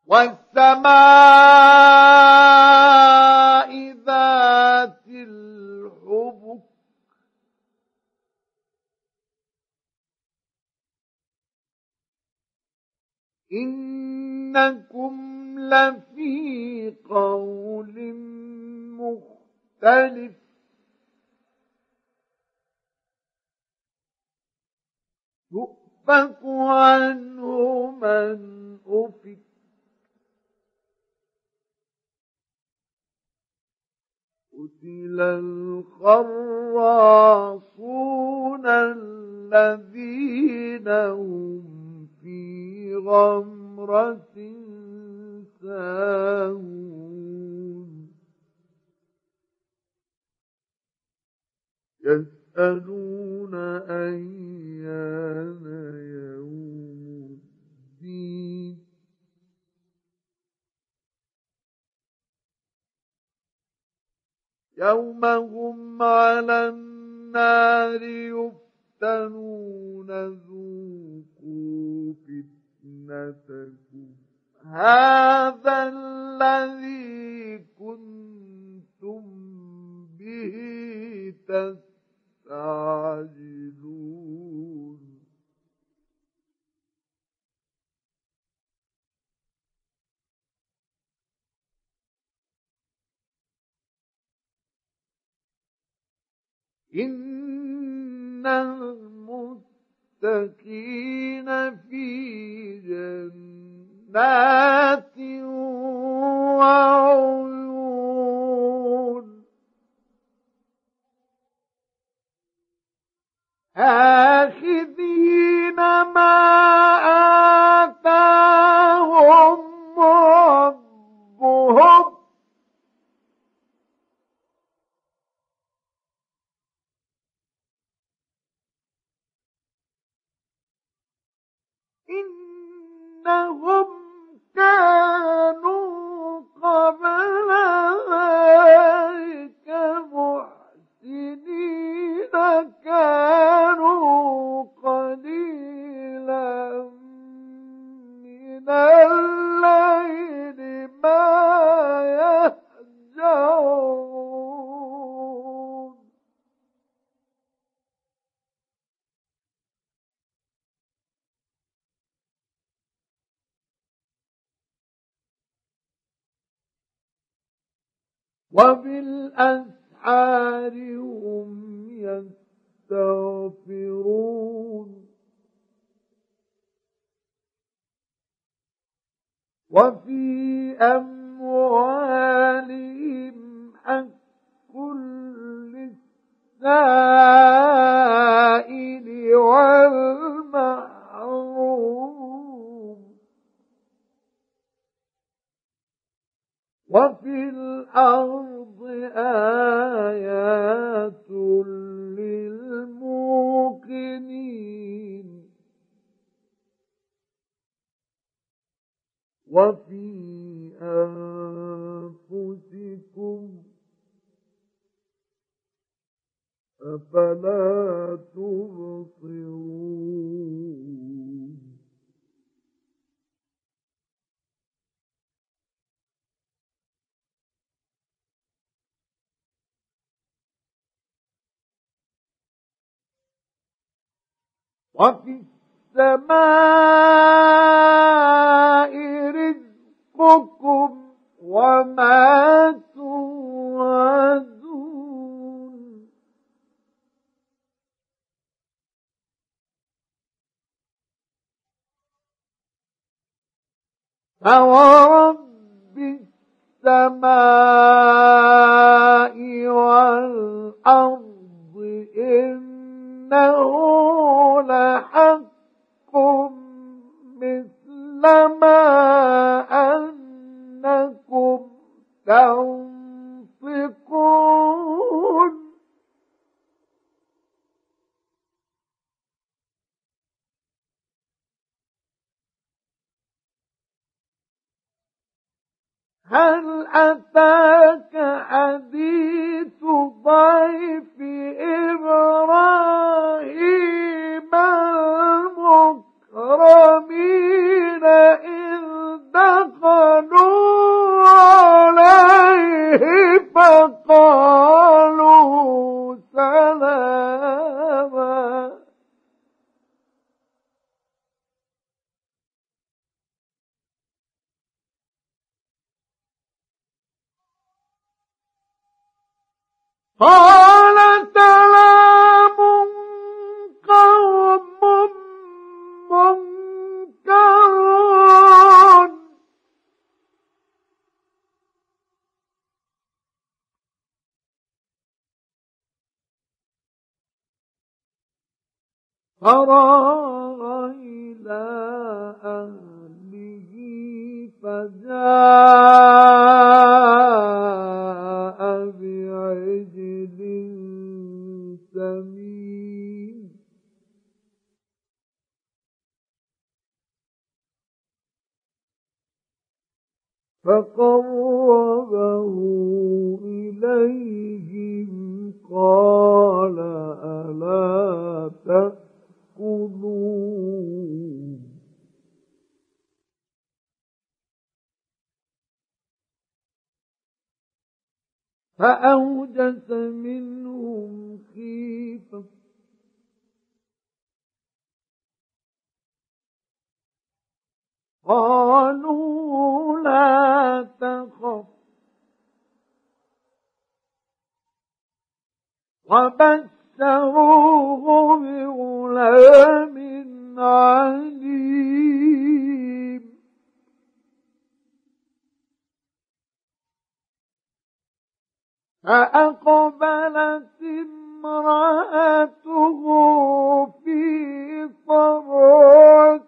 والسماء ذات الحبك إنكم لفي قول مختلف يؤفك عنه من أفك قتل الخراصون الذين هم في غمرة ساهون يسألون أيان يوم الدين يوم هم على النار يفتنون ذوقوا فتنتكم هذا الذي كنتم به تستعجلون إن المتقين في جنات وعيون آخذين ما آتاهم ربهم إنهم كانوا قبل ذلك محسنين كانوا قليلا من الليل ما يهجعون وبالأسحار هم يستغفرون وفي أموالهم حق للسائل والمحروم وفي الأرض آيات للموقنين وفي أنفسكم أفلا تبصرون وفي السماء رزقكم وما توعدون فورب السماء والأرض إنه لحق مثل ما أنكم تنطقون هل أتاك حديث ضيف إبراهيم المكرمين إذ دخل قال سلام قوم منكرون فراغ إلى أهله فجاء بعجل سمين فقربه إليهم قال ألا تأكلون فأوجس منهم خيفة قالوا لا تخف وبشروه بغلام عليم فأقبلت امرأته في صرعة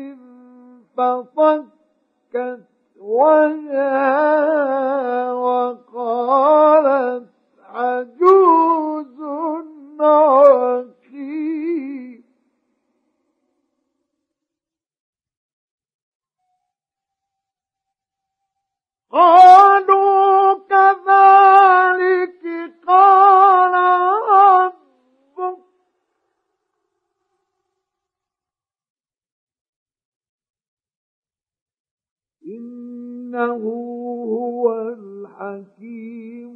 فصكت وجهها وقالت عجوز عقيم قالوا كذلك قال ربك إنه هو الحكيم